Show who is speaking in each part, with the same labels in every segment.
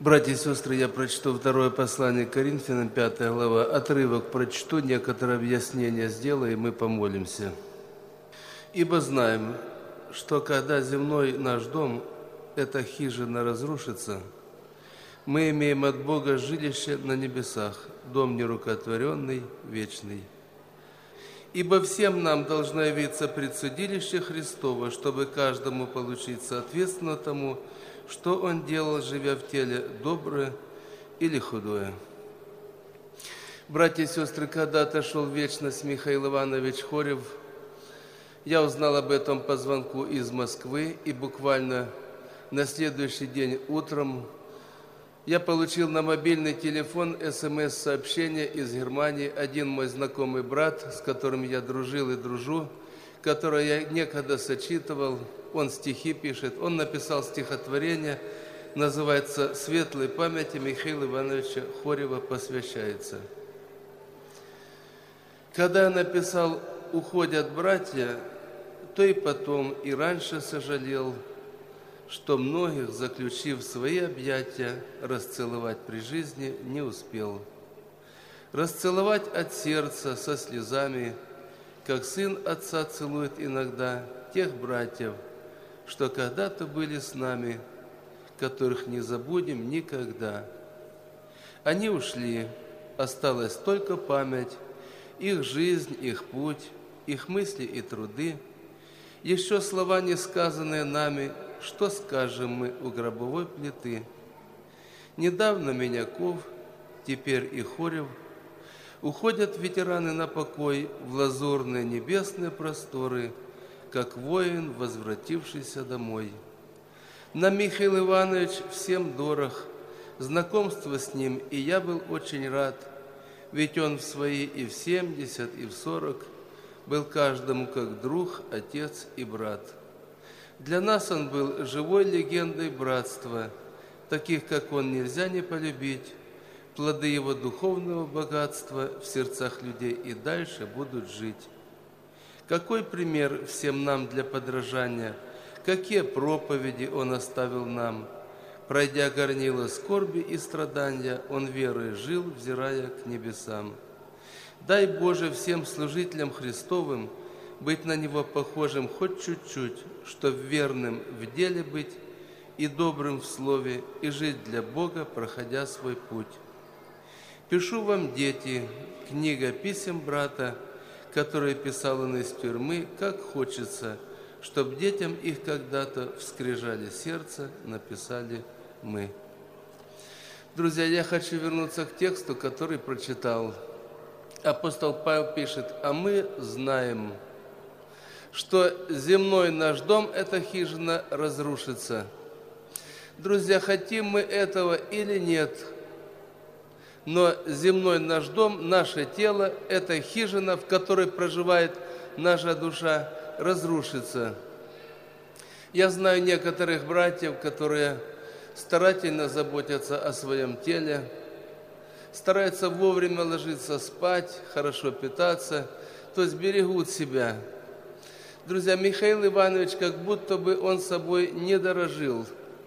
Speaker 1: Братья и сестры, я прочту второе послание к Коринфянам, 5 глава. Отрывок прочту, некоторые объяснения сделаю, и мы помолимся. «Ибо знаем, что когда земной наш дом, эта хижина, разрушится, мы имеем от Бога жилище на небесах, дом нерукотворенный, вечный. Ибо всем нам должно явиться предсудилище Христово, чтобы каждому получить соответственно тому, что он делал, живя в теле, доброе или худое». Братья и сестры, когда отошел в вечность Михаил Иванович Хорев, я узнал об этом по звонку из Москвы, и буквально на следующий день утром я получил на мобильный телефон СМС-сообщение из Германии. Один мой знакомый брат, с которым я дружил и дружу, которое я некогда сочитывал, он стихи пишет, он написал стихотворение, называется «Светлой памяти Михаила Ивановича Хорева посвящается». Когда я написал «Уходят братья», то и потом, и раньше сожалел, что многих, заключив в свои объятия, расцеловать при жизни не успел. Расцеловать от сердца со слезами, как сын отца целует иногда тех братьев, что когда-то были с нами, которых не забудем никогда. Они ушли, осталась только память, их жизнь, их путь, их мысли и труды. Еще слова, не сказанные нами, что скажем мы у гробовой плиты. Недавно Меняков, теперь и Хорев, уходят ветераны на покой в лазурные небесные просторы, как воин, возвратившийся домой. Нам Михаил Иванович всем дорог, знакомство с ним, и я был очень рад, ведь он в свои и в 70, и в 40 был каждому как друг, отец и брат. Для нас он был живой легендой братства, таких, как он, нельзя не полюбить. Плоды его духовного богатства в сердцах людей и дальше будут жить. Какой пример всем нам для подражания, какие проповеди он оставил нам. Пройдя горнило скорби и страдания, он верой жил, взирая к небесам. Дай Боже всем служителям Христовым быть на него похожим хоть чуть-чуть, чтоб верным в деле быть и добрым в слове, и жить для Бога, проходя свой путь. Пишу вам, дети, книга писем брата, которые писал он из тюрьмы, как хочется, чтоб детям их когда-то вскрижали сердце, написали мы. Друзья, я хочу вернуться к тексту, который прочитал. Апостол Павел пишет: «А мы знаем, что земной наш дом, эта хижина, разрушится». Друзья, хотим мы этого или нет, но земной наш дом, наше тело, эта хижина, в которой проживает наша душа, разрушится. Я знаю некоторых братьев, которые старательно заботятся о своем теле, стараются вовремя ложиться спать, хорошо питаться, то есть берегут себя. Друзья, Михаил Иванович, как будто бы он собой не дорожил.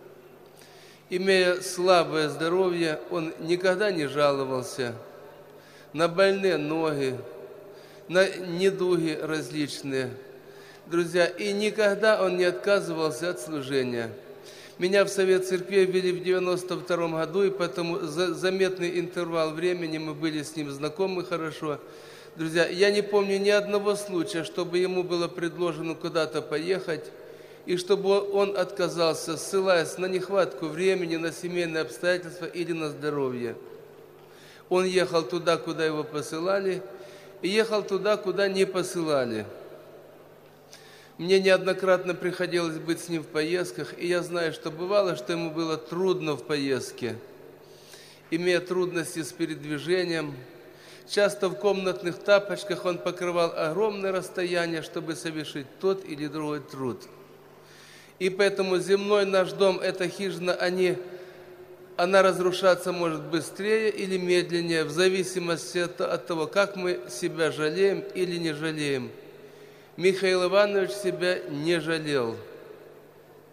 Speaker 1: Имея слабое здоровье, он никогда не жаловался на больные ноги, на недуги различные. Друзья, и никогда он не отказывался от служения. Меня в Совет Церкви ввели в 92 году, и поэтому заметный интервал времени мы были с ним знакомы хорошо. Друзья, я не помню ни одного случая, чтобы ему было предложено куда-то поехать, и чтобы он отказался, ссылаясь на нехватку времени, на семейные обстоятельства или на здоровье. Он ехал туда, куда его посылали, и ехал туда, куда не посылали. Мне неоднократно приходилось быть с ним в поездках, и я знаю, что бывало, что ему было трудно в поездке, имея трудности с передвижением. Часто в комнатных тапочках он покрывал огромное расстояние, чтобы совершить тот или другой труд. И поэтому земной наш дом, эта хижина, она разрушаться может быстрее или медленнее, в зависимости от того, как мы себя жалеем или не жалеем. Михаил Иванович себя не жалел.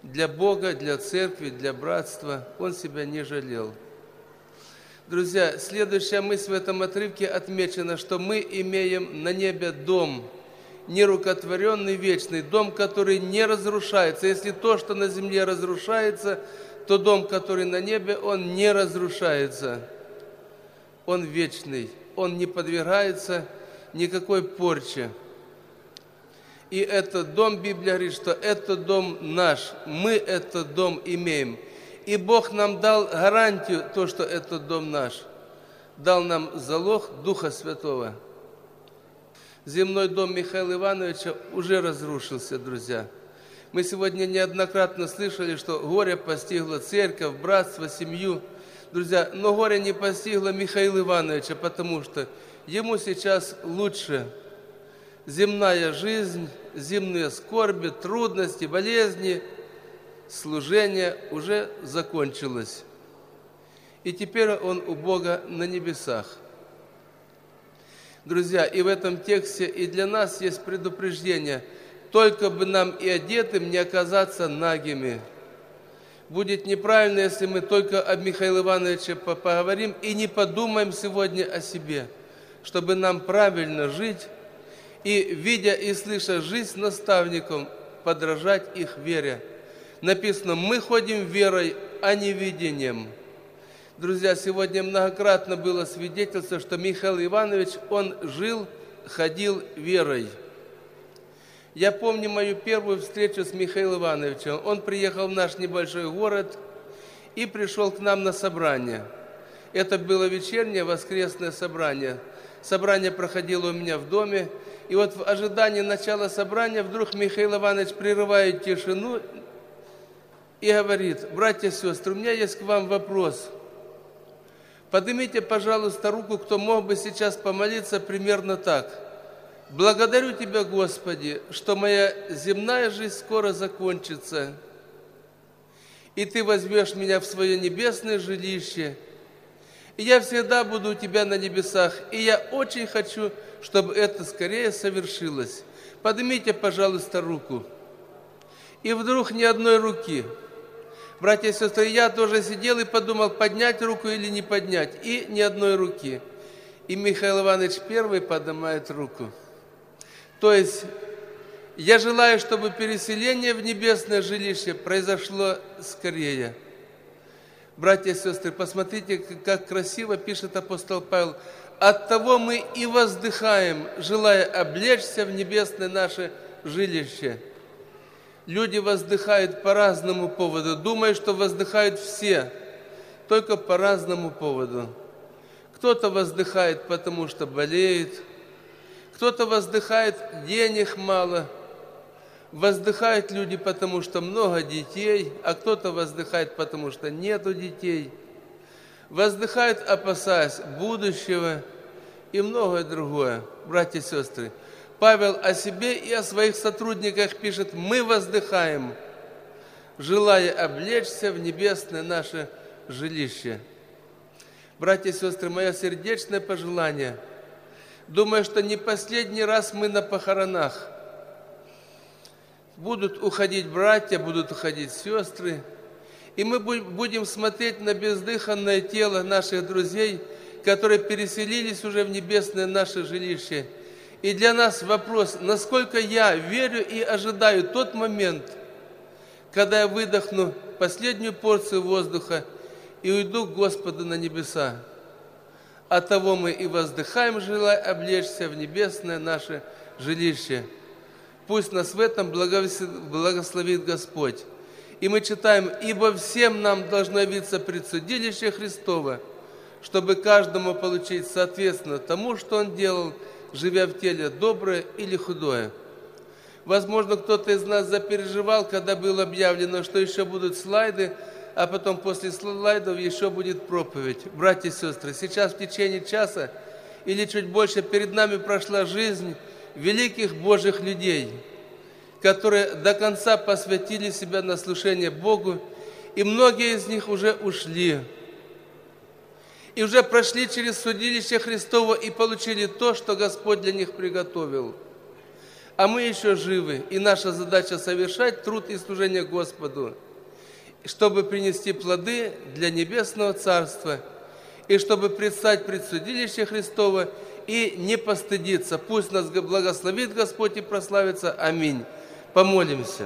Speaker 1: для Бога, для церкви, для братства Он себя не жалел. Друзья, следующая мысль в этом отрывке отмечена, что мы имеем на небе дом, нерукотворенный, вечный, дом, который не разрушается. Если то, что на земле разрушается, то дом, который на небе, он не разрушается. Он вечный, он не подвергается никакой порче. И этот дом, Библия говорит, что это дом наш, мы этот дом имеем. И Бог нам дал гарантию, то, что этот дом наш. Дал нам залог Духа Святого. Земной дом Михаила Ивановича уже разрушился, друзья. Мы сегодня неоднократно слышали, что горе постигло церковь, братство, семью. Друзья, но горе не постигло Михаила Ивановича, потому что ему сейчас лучше. Земная жизнь, земные скорби, трудности, болезни, служение уже закончилось. И теперь он у Бога на небесах. Друзья, и в этом тексте и для нас есть предупреждение. Только бы нам и одетым не оказаться нагими. Будет неправильно, если мы только об Михаиле Ивановиче поговорим и не подумаем сегодня о себе, чтобы нам правильно жить и, видя и слыша жизнь наставникам, подражать их вере. Написано, мы ходим верой, а не видением. Друзья, сегодня многократно было свидетельство, что Михаил Иванович, он жил, ходил верой. Я помню мою первую встречу с Михаилом Ивановичем. Он приехал в наш небольшой город и пришел к нам на собрание. Это было вечернее воскресное собрание. Собрание проходило у меня в доме. И вот в ожидании начала собрания вдруг Михаил Иванович прерывает тишину и говорит: братья и сестры, у меня есть к вам вопрос. Поднимите, пожалуйста, руку, кто мог бы сейчас помолиться примерно так. Благодарю Тебя, Господи, что моя земная жизнь скоро закончится, и Ты возьмешь меня в свое небесное жилище, и я всегда буду у Тебя на небесах, и я очень хочу, чтобы это скорее совершилось. Поднимите, пожалуйста, руку. И вдруг ни одной руки. Братья и сестры, я тоже сидел и подумал, поднять руку или не поднять, и ни одной руки. И Михаил Иванович первый поднимает руку. То есть, я желаю, чтобы переселение в небесное жилище произошло скорее. Братья и сестры, посмотрите, как красиво пишет апостол Павел. Оттого мы и воздыхаем, желая облечься в небесное наше жилище. Люди воздыхают по разному поводу. Думаю, что воздыхают все, только по разному поводу. Кто-то воздыхает, потому что болеет. Кто-то воздыхает, денег мало. Воздыхают люди, потому что много детей, а кто-то воздыхает, потому что нету детей. Воздыхают, опасаясь будущего и многое другое. Братья и сестры, Павел о себе и о своих сотрудниках пишет: мы воздыхаем, желая облечься в небесное наше жилище. Братья и сестры, мое сердечное пожелание, думаю, что не последний раз мы на похоронах. Будут уходить братья, будут уходить сестры, и мы будем смотреть на бездыханное тело наших друзей, которые переселились уже в небесное наше жилище. И для нас вопрос, насколько я верю и ожидаю тот момент, когда я выдохну последнюю порцию воздуха и уйду к Господу на небеса. Оттого мы и воздыхаем, желая облечься в небесное наше жилище. Пусть нас в этом благословит Господь. И мы читаем: «Ибо всем нам должно явиться предсудилище Христово, чтобы каждому получить соответственно тому, что он делал, живя в теле, доброе или худое». Возможно, кто-то из нас запереживал, когда было объявлено, что еще будут слайды, а потом после слайдов еще будет проповедь. Братья и сестры, сейчас в течение часа или чуть больше перед нами прошла жизнь великих Божьих людей, которые до конца посвятили себя на служение Богу, и многие из них уже ушли, и уже прошли через судилище Христово и получили то, что Господь для них приготовил. а мы еще живы, и наша задача совершать труд и служение Господу, чтобы принести плоды для Небесного Царства, и чтобы предстать пред судилище Христово и не постыдиться. Пусть нас благословит Господь и прославится. Аминь. Помолимся.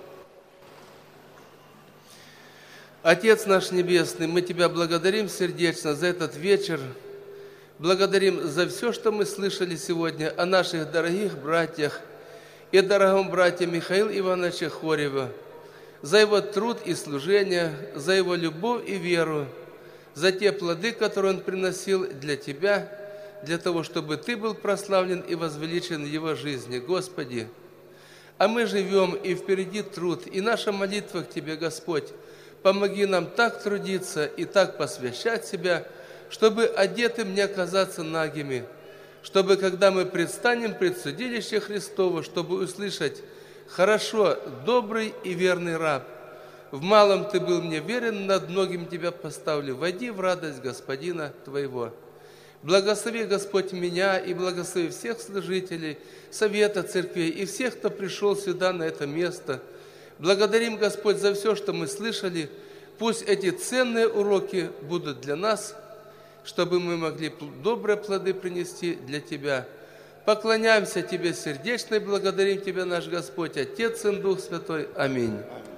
Speaker 1: Отец наш Небесный, мы Тебя благодарим сердечно за этот вечер, благодарим за все, что мы слышали сегодня о наших дорогих братьях и дорогом брате Михаилу Ивановиче Хореве, за его труд и служение, за его любовь и веру, за те плоды, которые он приносил для Тебя, для того, чтобы Ты был прославлен и возвеличен в его жизни, Господи. А мы живем, и впереди труд, и наша молитва к Тебе, Господь. Помоги нам так трудиться и так посвящать себя, чтобы одетым не оказаться нагими, чтобы, когда мы предстанем пред судилище Христово, чтобы услышать: «Хорошо, добрый и верный раб, в малом ты был мне верен, над многим тебя поставлю, войди в радость Господина твоего». Благослови, Господь, меня и благослови всех служителей Совета Церквей и всех, кто пришел сюда, на это место. Благодарим, Господь, за все, что мы слышали. Пусть эти ценные уроки будут для нас, чтобы мы могли добрые плоды принести для Тебя. Поклоняемся Тебе сердечно и благодарим Тебя, наш Господь, Отец и Дух Святой. Аминь.